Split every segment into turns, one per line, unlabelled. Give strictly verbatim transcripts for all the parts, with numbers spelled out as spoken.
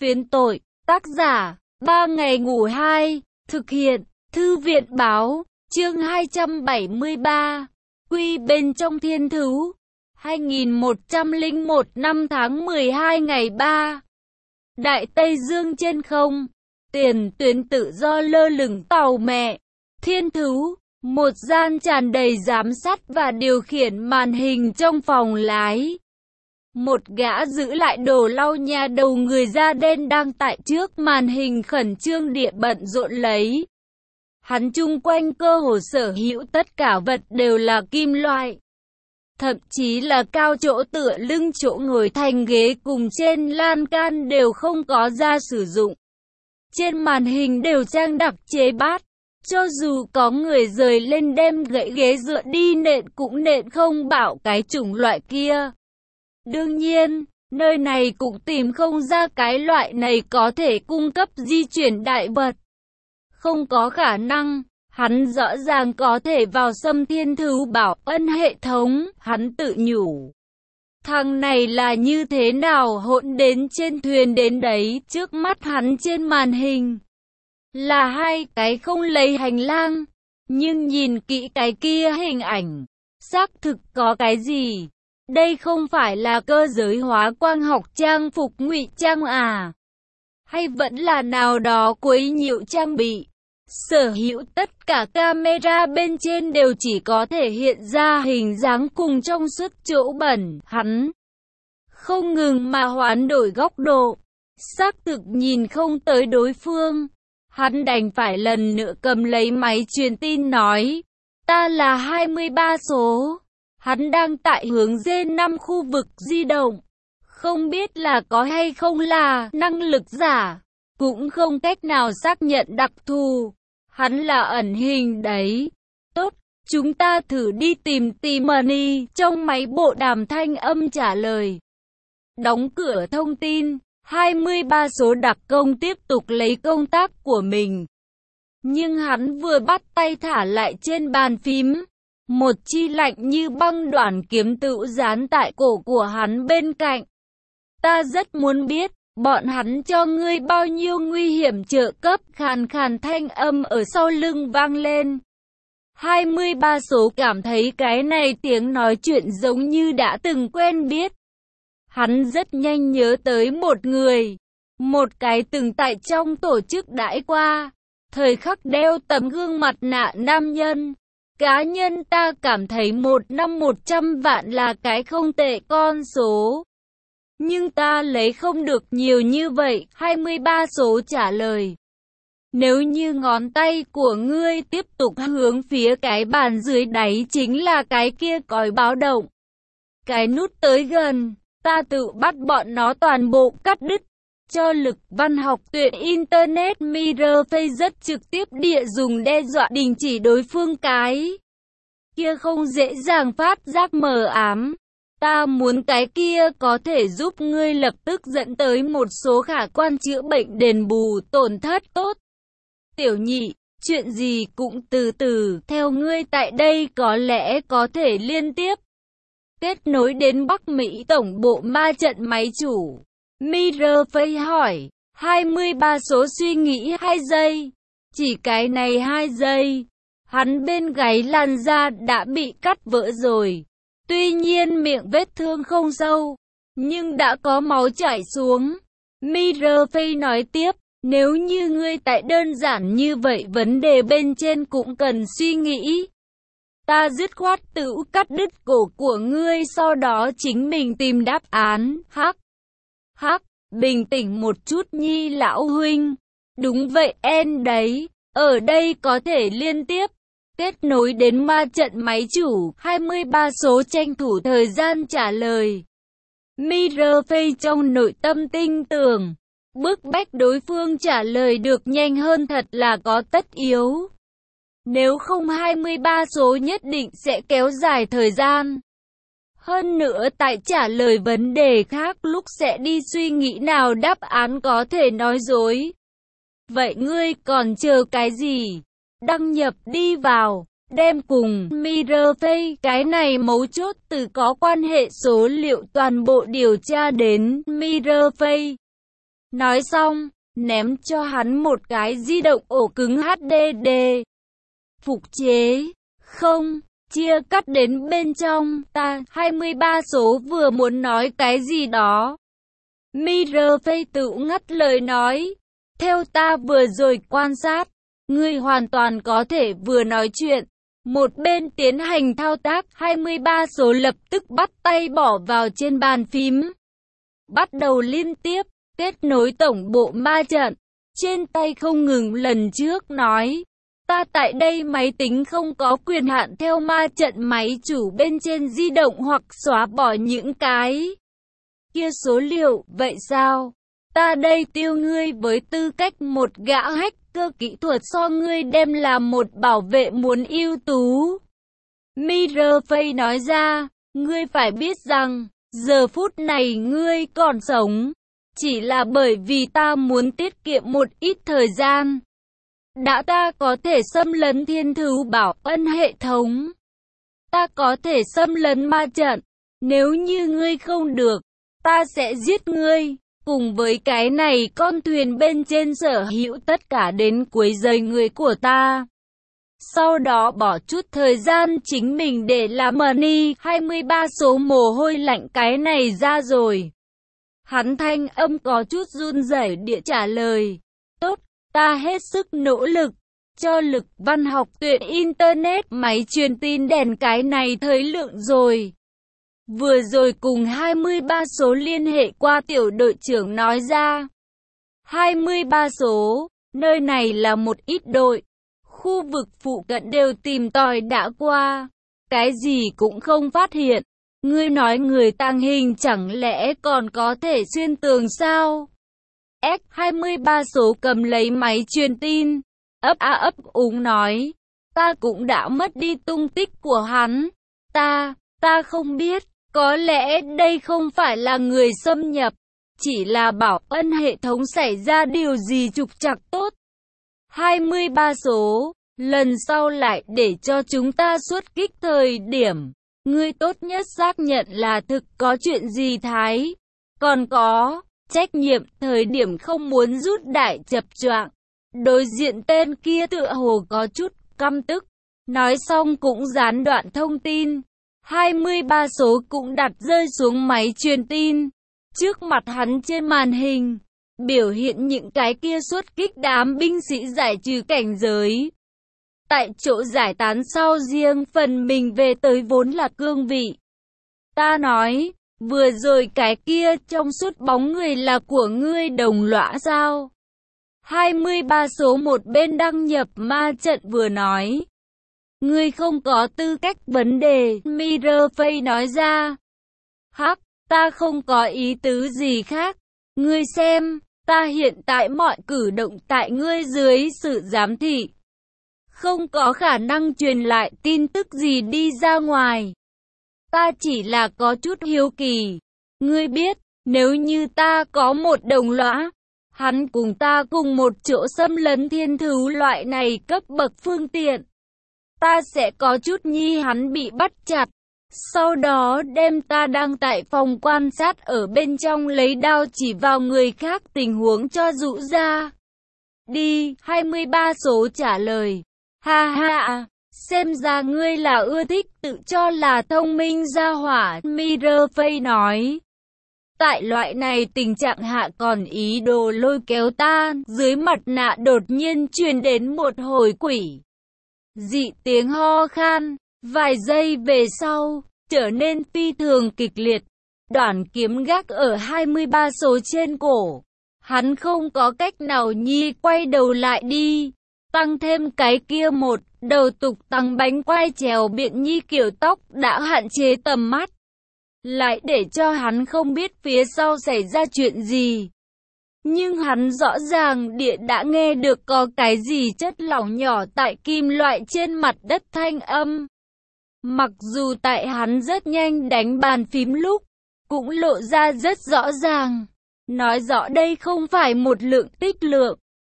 Phiến tội, tác giả, ba ngày ngủ hai, thực hiện, Thư viện báo, chương hai trăm bảy mươi ba, Quy bên trong thiên thú, hai nghìn một trăm lẻ một năm tháng mười hai ngày ba. Đại Tây Dương trên không, tiền tuyến tự do lơ lửng tàu mẹ, thiên thú, một gian tràn đầy giám sát và điều khiển màn hình trong phòng lái. Một gã giữ lại đồ lau nhà đầu người da đen đang tại trước màn hình khẩn trương địa bận rộn lấy. Hắn chung quanh cơ hồ sở hữu tất cả vật đều là kim loại. Thậm chí là cao chỗ tựa lưng, chỗ ngồi, thành ghế cùng trên lan can đều không có ra sử dụng. Trên màn hình đều trang đặc chế bát. Cho dù có người rời lên đem gãy ghế dựa đi nện cũng nện không bảo cái chủng loại kia. Đương nhiên, nơi này cũng tìm không ra cái loại này có thể cung cấp di chuyển đại vật. Không có khả năng, hắn rõ ràng có thể vào xâm thiên thú bảo ân hệ thống, hắn tự nhủ. Thằng này là như thế nào hỗn đến trên thuyền đến đấy, trước mắt hắn trên màn hình là hai cái không lấy hành lang, nhưng nhìn kỹ cái kia hình ảnh, xác thực có cái gì? Đây không phải là cơ giới hóa quang học trang phục ngụy trang à? Hay vẫn là nào đó quấy nhiễu trang bị? Sở hữu tất cả camera bên trên đều chỉ có thể hiện ra hình dáng cùng trong suốt chỗ bẩn, hắn không ngừng mà hoán đổi góc độ, xác thực nhìn không tới đối phương. Hắn đành phải lần nữa cầm lấy máy truyền tin nói, ta là hai mươi ba số. Hắn đang tại hướng D năm khu vực di động. Không biết là có hay không là năng lực giả, cũng không cách nào xác nhận đặc thù. Hắn là ẩn hình đấy. Tốt, chúng ta thử đi tìm Tiffany. Trong máy bộ đàm thanh âm trả lời. Đóng cửa thông tin. hai mươi ba số đặc công tiếp tục lấy công tác của mình. Nhưng hắn vừa bắt tay thả lại trên bàn phím, một chi lạnh như băng đoạn kiếm tựu dán tại cổ của hắn bên cạnh. Ta rất muốn biết, bọn hắn cho ngươi bao nhiêu nguy hiểm trợ cấp, khàn khàn thanh âm ở sau lưng vang lên. hai mươi ba số cảm thấy cái này tiếng nói chuyện giống như đã từng quen biết. Hắn rất nhanh nhớ tới một người, một cái từng tại trong tổ chức đãi qua, thời khắc đeo tấm gương mặt nạ nam nhân. Cá nhân ta cảm thấy một năm một trăm vạn là cái không tệ con số. Nhưng ta lấy không được nhiều như vậy, hai mươi ba số trả lời. Nếu như ngón tay của ngươi tiếp tục hướng phía cái bàn dưới đáy chính là cái kia còi báo động. Cái nút tới gần, ta tự bắt bọn nó toàn bộ cắt đứt. Cho lực văn học tuyệt Internet Mirror Face rất trực tiếp địa dùng đe dọa đình chỉ đối phương cái kia không dễ dàng phát giác mờ ám. Ta muốn cái kia có thể giúp ngươi lập tức dẫn tới một số khả quan chữa bệnh đền bù tổn thất tốt. Tiểu nhị, chuyện gì cũng từ từ, theo ngươi tại đây có lẽ có thể liên tiếp kết nối đến Bắc Mỹ tổng bộ ma trận máy chủ. Mirror Face hỏi, hai mươi ba số suy nghĩ hai giây. Chỉ cái này hai giây, hắn bên gáy làn da đã bị cắt vỡ rồi. Tuy nhiên miệng vết thương không sâu, nhưng đã có máu chảy xuống. Mirror Face nói tiếp, nếu như ngươi tại đơn giản như vậy vấn đề bên trên cũng cần suy nghĩ. Ta dứt khoát tự cắt đứt cổ của ngươi sau đó chính mình tìm đáp án. Hắc, hắc, bình tĩnh một chút nhi lão huynh. Đúng vậy en đấy, ở đây có thể liên tiếp kết nối đến ma trận máy chủ. hai mươi ba số tranh thủ thời gian trả lời. Mirror Face trong nội tâm tin tưởng, bức bách đối phương trả lời được nhanh hơn thật là có tất yếu. Nếu không hai mươi ba số nhất định sẽ kéo dài thời gian. Hơn nữa tại trả lời vấn đề khác lúc sẽ đi suy nghĩ nào đáp án có thể nói dối. Vậy ngươi còn chờ cái gì? Đăng nhập đi vào, đem cùng Mirror Face cái này mấu chốt từ có quan hệ số liệu toàn bộ điều tra đến Mirror Face. Nói xong, ném cho hắn một cái di động ổ cứng hát đê đê. Phục chế. Không, chia cắt đến bên trong. Ta, hai mươi ba số vừa muốn nói cái gì đó. Mirafay tự ngắt lời nói. Theo ta vừa rồi quan sát, ngươi hoàn toàn có thể vừa nói chuyện, một bên tiến hành thao tác. Hai mươi ba số lập tức bắt tay bỏ vào trên bàn phím. Bắt đầu liên tiếp, kết nối tổng bộ ma trận. Trên tay không ngừng lần trước nói. Ta tại đây máy tính không có quyền hạn theo ma trận máy chủ bên trên di động hoặc xóa bỏ những cái kia số liệu. Vậy sao? Ta đây tiêu ngươi với tư cách một gã hacker kỹ thuật so ngươi đem là một bảo vệ muốn ưu tú. Mirafay nói ra, ngươi phải biết rằng, giờ phút này ngươi còn sống, chỉ là bởi vì ta muốn tiết kiệm một ít thời gian. Đã ta có thể xâm lấn thiên thư bảo ân hệ thống. Ta có thể xâm lấn ma trận. Nếu như ngươi không được, ta sẽ giết ngươi. Cùng với cái này con thuyền bên trên sở hữu tất cả đến cuối giây người của ta. Sau đó bỏ chút thời gian chính mình để làm money. Hai mươi ba số mồ hôi lạnh cái này ra rồi. Hắn thanh âm có chút run rẩy địa trả lời. Tốt, ta hết sức nỗ lực. Cho Lực Văn học tuyển Internet máy truyền tin đèn cái này thời lượng rồi. Vừa rồi cùng hai mươi ba số liên hệ qua tiểu đội trưởng nói ra. hai mươi ba số, nơi này là một ít đội. Khu vực phụ cận đều tìm tòi đã qua. Cái gì cũng không phát hiện. Ngươi nói người tàng hình chẳng lẽ còn có thể xuyên tường sao? S hai mươi ba số cầm lấy máy truyền tin. Ấp a ấp úng nói. Ta cũng đã mất đi tung tích của hắn. Ta, ta không biết. Có lẽ đây không phải là người xâm nhập, chỉ là bảo ân hệ thống xảy ra điều gì trục trặc tốt. hai mươi ba số, lần sau lại để cho chúng ta xuất kích thời điểm. Ngươi tốt nhất xác nhận là thực có chuyện gì thái. Còn có, trách nhiệm thời điểm không muốn rút đại chập choạng. Đối diện tên kia tựa hồ có chút căm tức. Nói xong cũng gián đoạn thông tin. hai mươi ba số cũng đặt rơi xuống máy truyền tin. Trước mặt hắn trên màn hình, biểu hiện những cái kia xuất kích đám binh sĩ giải trừ cảnh giới. Tại chỗ giải tán sau riêng phần mình về tới vốn là cương vị. Ta nói, vừa rồi cái kia trong suốt bóng người là của ngươi đồng lõa sao? hai mươi ba số một bên đăng nhập ma trận vừa nói. Ngươi không có tư cách vấn đề, Mirafay nói ra. Hắc, ta không có ý tứ gì khác. Ngươi xem, ta hiện tại mọi cử động tại ngươi dưới sự giám thị. Không có khả năng truyền lại tin tức gì đi ra ngoài. Ta chỉ là có chút hiếu kỳ. Ngươi biết, nếu như ta có một đồng lõa, hắn cùng ta cùng một chỗ xâm lấn thiên thứ loại này cấp bậc phương tiện. Ta sẽ có chút nhi hắn bị bắt chặt. Sau đó đem ta đang tại phòng quan sát ở bên trong lấy đao chỉ vào người khác tình huống cho dụ ra. Đi, hai mươi ba số trả lời. Ha ha, xem ra ngươi là ưa thích tự cho là thông minh gia hỏa, Mirafay nói. Tại loại này tình trạng hạ còn ý đồ lôi kéo ta, dưới mặt nạ đột nhiên truyền đến một hồi quỷ dị tiếng ho khan, vài giây về sau, trở nên phi thường kịch liệt. Đoạn kiếm gác ở hai mươi ba số trên cổ. Hắn không có cách nào nhi quay đầu lại đi. Tăng thêm cái kia một, đầu tục tăng bánh quay trèo biện nhi kiểu tóc đã hạn chế tầm mắt. Lại để cho hắn không biết phía sau xảy ra chuyện gì. Nhưng hắn rõ ràng địa đã nghe được có cái gì chất lỏng nhỏ tại kim loại trên mặt đất thanh âm. Mặc dù tại hắn rất nhanh đánh bàn phím lúc, cũng lộ ra rất rõ ràng. Nói rõ đây không phải một lượng tích lượng.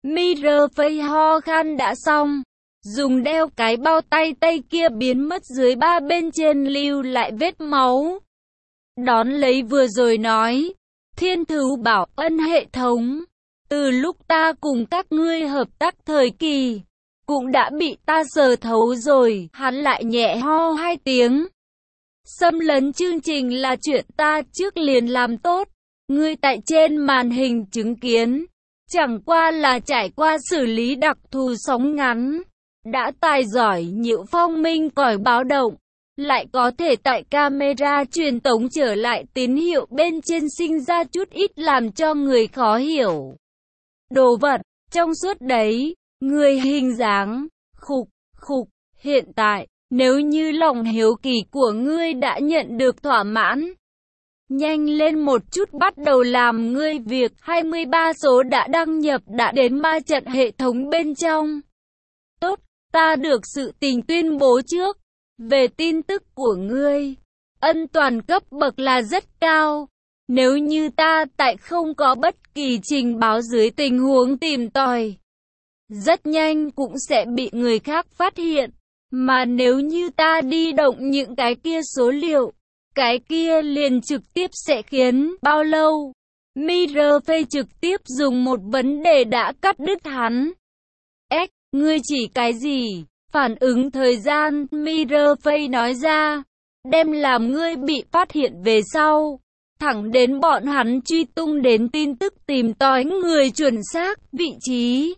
Mirafay ho khan đã xong. Dùng đeo cái bao tay tay kia biến mất dưới ba bên trên lưu lại vết máu. Đón lấy vừa rồi nói. Thiên Thú bảo ân hệ thống, từ lúc ta cùng các ngươi hợp tác thời kỳ, cũng đã bị ta sờ thấu rồi. Hắn lại nhẹ ho hai tiếng. Xâm lấn chương trình là chuyện ta trước liền làm tốt. Ngươi tại trên màn hình chứng kiến, chẳng qua là trải qua xử lý đặc thù sóng ngắn, đã tài giỏi nhiễu phong minh còi báo động, lại có thể tại camera truyền tống trở lại tín hiệu bên trên sinh ra chút ít làm cho người khó hiểu. Đồ vật, trong suốt đấy, người hình dáng, khục, khục, hiện tại, nếu như lòng hiếu kỳ của ngươi đã nhận được thỏa mãn, nhanh lên một chút bắt đầu làm ngươi việc. Hai mươi ba số đã đăng nhập đã đến ma trận hệ thống bên trong. Tốt, ta được sự tình tuyên bố trước. Về tin tức của ngươi, ân toàn cấp bậc là rất cao. Nếu như ta tại không có bất kỳ trình báo dưới tình huống tìm tòi, rất nhanh cũng sẽ bị người khác phát hiện. Mà nếu như ta đi động những cái kia số liệu, cái kia liền trực tiếp sẽ khiến bao lâu? Mirrorface trực tiếp dùng một vấn đề đã cắt đứt hắn. Ếch, ngươi chỉ cái gì? Phản ứng thời gian, Mirrorface nói ra, đem làm ngươi bị phát hiện về sau. Thẳng đến bọn hắn truy tung đến tin tức tìm tòi người chuẩn xác, vị trí.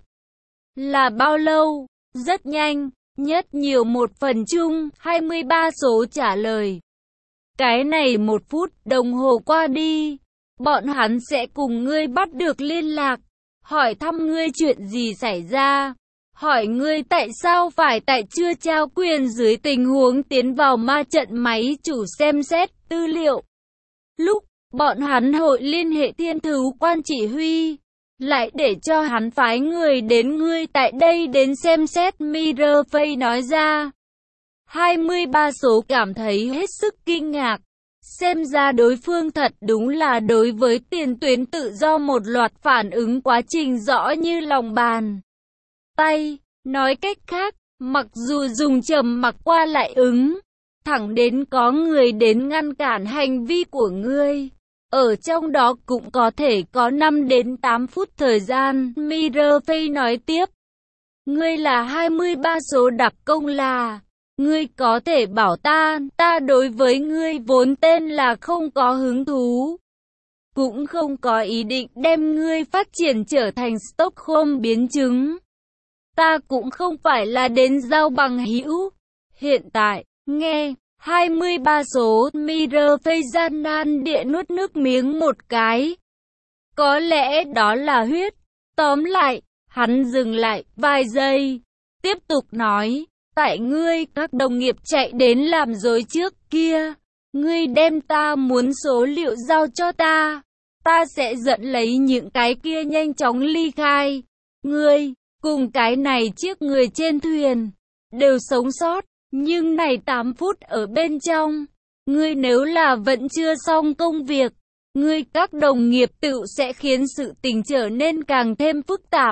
Là bao lâu? Rất nhanh, nhất nhiều một phần chung, hai mươi ba số trả lời. Cái này một phút đồng hồ qua đi, bọn hắn sẽ cùng ngươi bắt được liên lạc, hỏi thăm ngươi chuyện gì xảy ra, hỏi ngươi tại sao phải tại chưa trao quyền dưới tình huống tiến vào ma trận máy chủ xem xét tư liệu. Lúc bọn hắn hội liên hệ Thiên Thú quan chỉ huy, lại để cho hắn phái người đến ngươi tại đây đến xem xét. Mirrorface nói ra. hai mươi ba số cảm thấy hết sức kinh ngạc. Xem ra đối phương thật đúng là đối với tiền tuyến tự do một loạt phản ứng quá trình rõ như lòng bàn tay. Nói cách khác, mặc dù dùng trầm mặc qua lại ứng, thẳng đến có người đến ngăn cản hành vi của ngươi. Ở trong đó cũng có thể có năm đến tám phút thời gian. Mirrorface nói tiếp. Ngươi là hai mươi ba số đặc công là. Ngươi có thể bảo ta, ta đối với ngươi vốn tên là không có hứng thú. Cũng không có ý định đem ngươi phát triển trở thành Stockholm biến chứng. Ta cũng không phải là đến giao bằng hữu. Hiện tại, nghe, hai mươi ba số, Mirrorface gian nan địa nuốt nước miếng một cái. Có lẽ đó là huyết. Tóm lại, hắn dừng lại vài giây, tiếp tục nói. Tại ngươi, các đồng nghiệp chạy đến làm dối trước kia. Ngươi đem ta muốn số liệu giao cho ta. Ta sẽ dẫn lấy những cái kia nhanh chóng ly khai. Ngươi, cùng cái này chiếc người trên thuyền, đều sống sót. Nhưng này tám phút ở bên trong. Ngươi nếu là vẫn chưa xong công việc, ngươi các đồng nghiệp tự sẽ khiến sự tình trở nên càng thêm phức tạp.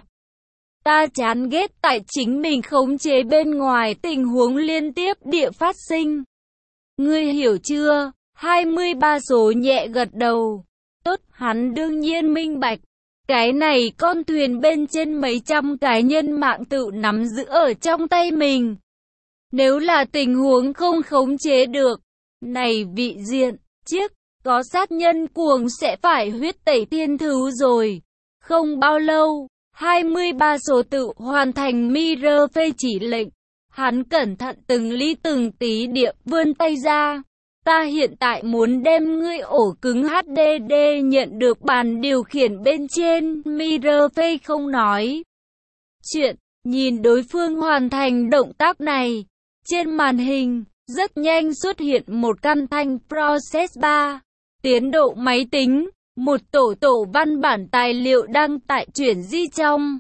Ta chán ghét tại chính mình khống chế bên ngoài tình huống liên tiếp địa phát sinh. Ngươi hiểu chưa? hai mươi ba số nhẹ gật đầu. Tốt, hắn đương nhiên minh bạch. Cái này con thuyền bên trên mấy trăm cái nhân mạng tự nắm giữ ở trong tay mình. Nếu là tình huống không khống chế được, này vị diện, chiếc, có sát nhân cuồng sẽ phải huyết tẩy thiên thú rồi. Không bao lâu, hai mươi ba số tự hoàn thành. Mirrorface chỉ lệnh. Hắn cẩn thận từng ly từng tí địa vươn tay ra. Ta hiện tại muốn đem ngươi ổ cứng hát đê đê nhận được bàn điều khiển bên trên. Mirrorface không nói chuyện, nhìn đối phương hoàn thành động tác này. Trên màn hình, rất nhanh xuất hiện một căn thanh Process ba. Tiến độ máy tính, một tổ tổ văn bản tài liệu đang tại chuyển di trong.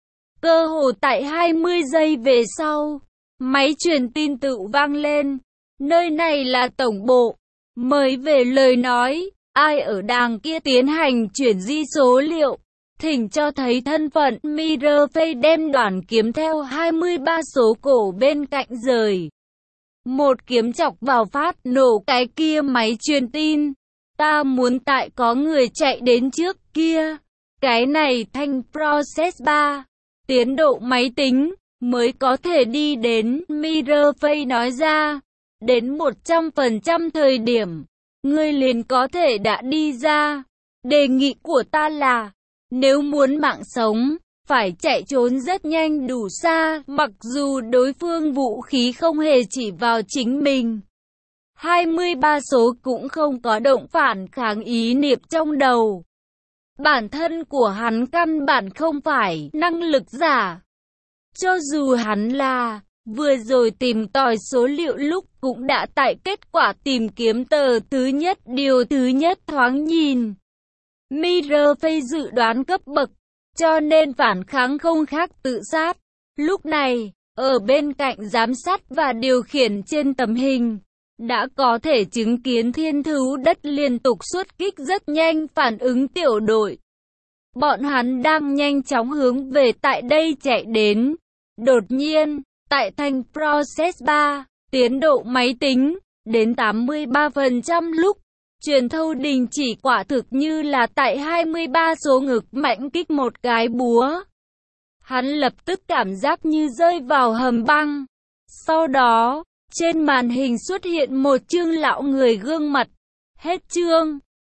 Cơ hồ tại hai mươi giây về sau, máy truyền tin tự vang lên. Nơi này là tổng bộ. Mời về lời nói, ai ở đàng kia tiến hành chuyển di số liệu. Thỉnh cho thấy thân phận. Mirrorface đem đoạn kiếm theo hai mươi ba số cổ bên cạnh rời. Một kiếm chọc vào phát nổ cái kia máy truyền tin. Ta muốn tại có người chạy đến trước kia. Cái này thanh process ba. Tiến độ máy tính mới có thể đi đến, Mirafay nói ra. Đến một trăm phần trăm thời điểm, ngươi liền có thể đã đi ra. Đề nghị của ta là, nếu muốn mạng sống, phải chạy trốn rất nhanh đủ xa, mặc dù đối phương vũ khí không hề chỉ vào chính mình. hai mươi ba số cũng không có động phản kháng ý niệm trong đầu. Bản thân của hắn căn bản không phải năng lực giả. Cho dù hắn là, vừa rồi tìm tòi số liệu lúc cũng đã tại kết quả tìm kiếm tờ thứ nhất điều thứ nhất thoáng nhìn. Mirafay dự đoán cấp bậc, cho nên phản kháng không khác tự sát. Lúc này, ở bên cạnh giám sát và điều khiển trên tấm hình, đã có thể chứng kiến thiên thú đất liên tục xuất kích rất nhanh phản ứng tiểu đội. Bọn hắn đang nhanh chóng hướng về tại đây chạy đến. Đột nhiên, tại thanh process ba, tiến độ máy tính đến tám mươi ba phần trăm lúc, truyền thâu đình chỉ quả thực như là tại hai mươi ba số ngực mạnh kích một cái búa. Hắn lập tức cảm giác như rơi vào hầm băng. Sau đó, trên màn hình xuất hiện một chương lão người gương mặt. Hết chương.